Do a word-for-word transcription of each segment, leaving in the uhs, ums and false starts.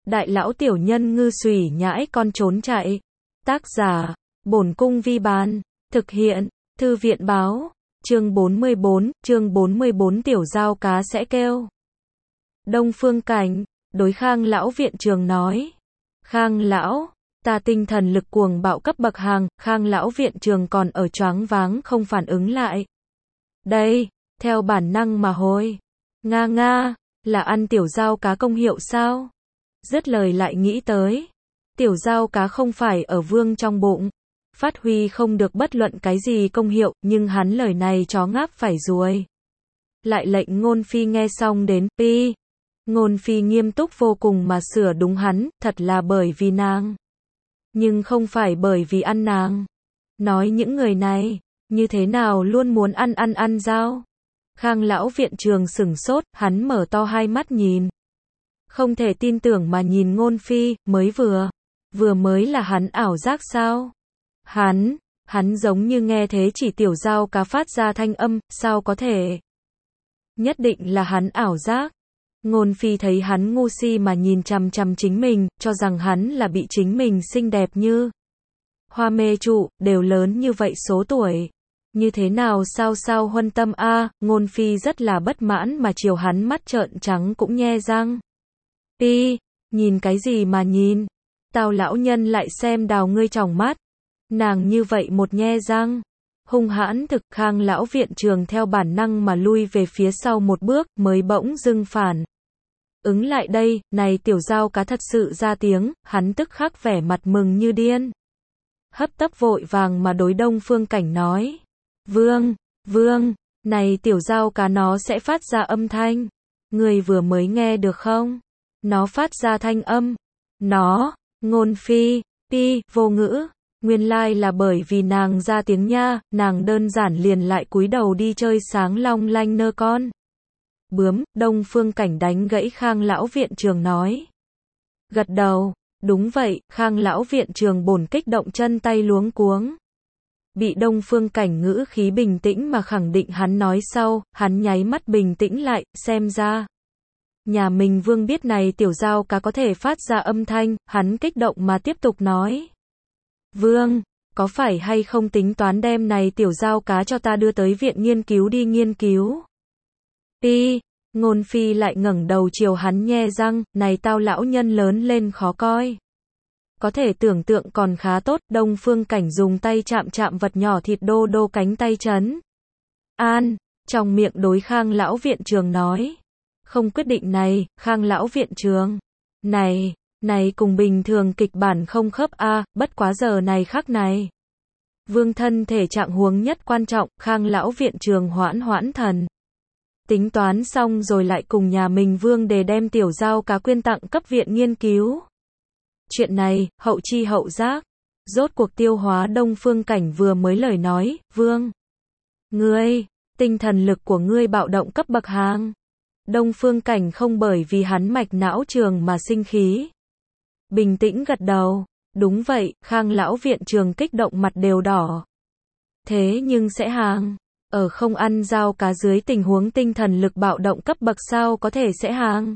Đại lão tiểu nhân ngư xùy nhãi con trốn chạy. Tác giả, Bổn Cung Vi Bán. Thực hiện, Thư viện Báo. Chương bốn mươi bốn, chương bốn mươi bốn tiểu giao cá sẽ kêu. Đông Phương Cảnh, đối Khang lão viện trường nói. Khang lão, ta tinh thần lực cuồng bạo cấp bậc hàng, Khang lão viện trường còn ở choáng váng không phản ứng lại. Đây, theo bản năng mà hồi. Nga nga, là ăn tiểu giao cá công hiệu sao? Dứt lời lại nghĩ tới. Tiểu giao cá không phải ở vương trong bụng. Phát huy không được bất luận cái gì công hiệu, nhưng hắn lời này chó ngáp phải ruồi. Lại lệnh Ngôn Phi nghe xong đến, pi. Ngôn Phi nghiêm túc vô cùng mà sửa đúng hắn, thật là bởi vì nàng. Nhưng không phải bởi vì ăn nàng. Nói những người này, như thế nào luôn muốn ăn ăn ăn dao. Khang lão viện trường sửng sốt, hắn mở to hai mắt nhìn. Không thể tin tưởng mà nhìn Ngôn Phi, mới vừa. Vừa mới là hắn ảo giác sao? Hắn, hắn giống như nghe thế chỉ tiểu giao cá phát ra thanh âm, sao có thể? Nhất định là hắn ảo giác. Ngôn Phi thấy hắn ngu si mà nhìn chằm chằm chính mình, cho rằng hắn là bị chính mình xinh đẹp như hoa mê trụ, đều lớn như vậy số tuổi. Như thế nào sao sao huân tâm a, à, Ngôn Phi rất là bất mãn mà chiều hắn mắt trợn trắng cũng nhe răng. Pi, nhìn cái gì mà nhìn? Tào lão nhân lại xem đào ngươi tròng mắt. Nàng như vậy một nhe răng. Hung hãn thực, Khang lão viện trường theo bản năng mà lui về phía sau một bước, mới bỗng dưng phản. Ứng lại đây, này tiểu giao cá thật sự ra tiếng, hắn tức khắc vẻ mặt mừng như điên. Hấp tấp vội vàng mà đối Đông Phương Cảnh nói. Vương, vương, này tiểu giao cá nó sẽ phát ra âm thanh. Người vừa mới nghe được không? Nó phát ra thanh âm. Nó, Ngôn Phi, pi, vô ngữ. Nguyên lai là bởi vì nàng ra tiếng nha, nàng đơn giản liền lại cúi đầu đi chơi sáng long lanh nơ con. Bướm, Đông Phương Cảnh đánh gãy Khang lão viện trường nói. Gật đầu, đúng vậy, Khang lão viện trường bổn kích động chân tay luống cuống. Bị Đông Phương Cảnh ngữ khí bình tĩnh mà khẳng định hắn nói sau, hắn nháy mắt bình tĩnh lại, xem ra. Nhà mình vương biết này tiểu giao cá có thể phát ra âm thanh, hắn kích động mà tiếp tục nói. Vương, có phải hay không tính toán đem này tiểu giao cá cho ta đưa tới viện nghiên cứu đi nghiên cứu? Pi, Ngôn Phi lại ngẩng đầu chiều hắn nhe răng, này tao lão nhân lớn lên khó coi. Có thể tưởng tượng còn khá tốt, Đông Phương Cảnh dùng tay chạm chạm vật nhỏ thịt đô đô cánh tay chấn. An, trong miệng đối Khang lão viện trường nói. Không quyết định này, Khang lão viện trường. Này, này cùng bình thường kịch bản không khớp a, à, bất quá giờ này khắc này. Vương thân thể trạng huống nhất quan trọng, Khang lão viện trường hoãn hoãn thần. Tính toán xong rồi lại cùng nhà mình vương để đem tiểu giao cá quyên tặng cấp viện nghiên cứu. Chuyện này, hậu chi hậu giác. Rốt cuộc tiêu hóa Đông Phương Cảnh vừa mới lời nói, vương. Ngươi, tinh thần lực của ngươi bạo động cấp bậc hàng. Đông Phương Cảnh không bởi vì hắn mạch não trường mà sinh khí. Bình tĩnh gật đầu. Đúng vậy, Khang lão viện trường kích động mặt đều đỏ. Thế nhưng sẽ hàng. Ở không ăn giao cá dưới tình huống tinh thần lực bạo động cấp bậc sao có thể sẽ hàng.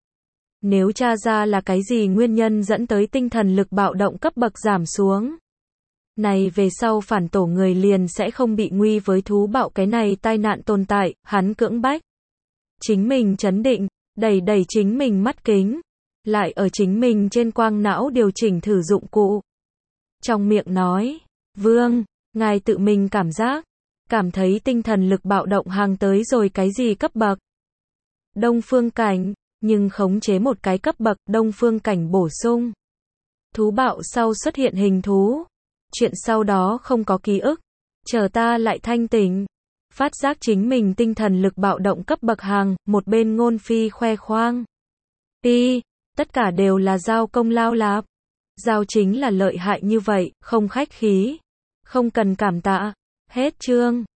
Nếu tra ra là cái gì nguyên nhân dẫn tới tinh thần lực bạo động cấp bậc giảm xuống. Này về sau phản tổ người liền sẽ không bị nguy với thú bạo cái này tai nạn tồn tại, hắn cưỡng bách. Chính mình trấn định, đẩy đẩy chính mình mắt kính. Lại ở chính mình trên quang não điều chỉnh thử dụng cụ. Trong miệng nói, vương, ngài tự mình cảm giác. Cảm thấy tinh thần lực bạo động hàng tới rồi cái gì cấp bậc. Đông Phương Cảnh, nhưng khống chế một cái cấp bậc, Đông Phương Cảnh bổ sung. Thú bạo sau xuất hiện hình thú. Chuyện sau đó không có ký ức. Chờ ta lại thanh tỉnh. Phát giác chính mình tinh thần lực bạo động cấp bậc hàng, một bên Ngôn Phi khoe khoang. Pi, tất cả đều là giao công lao lạp. Giao chính là lợi hại như vậy, không khách khí. Không cần cảm tạ. Hết chương.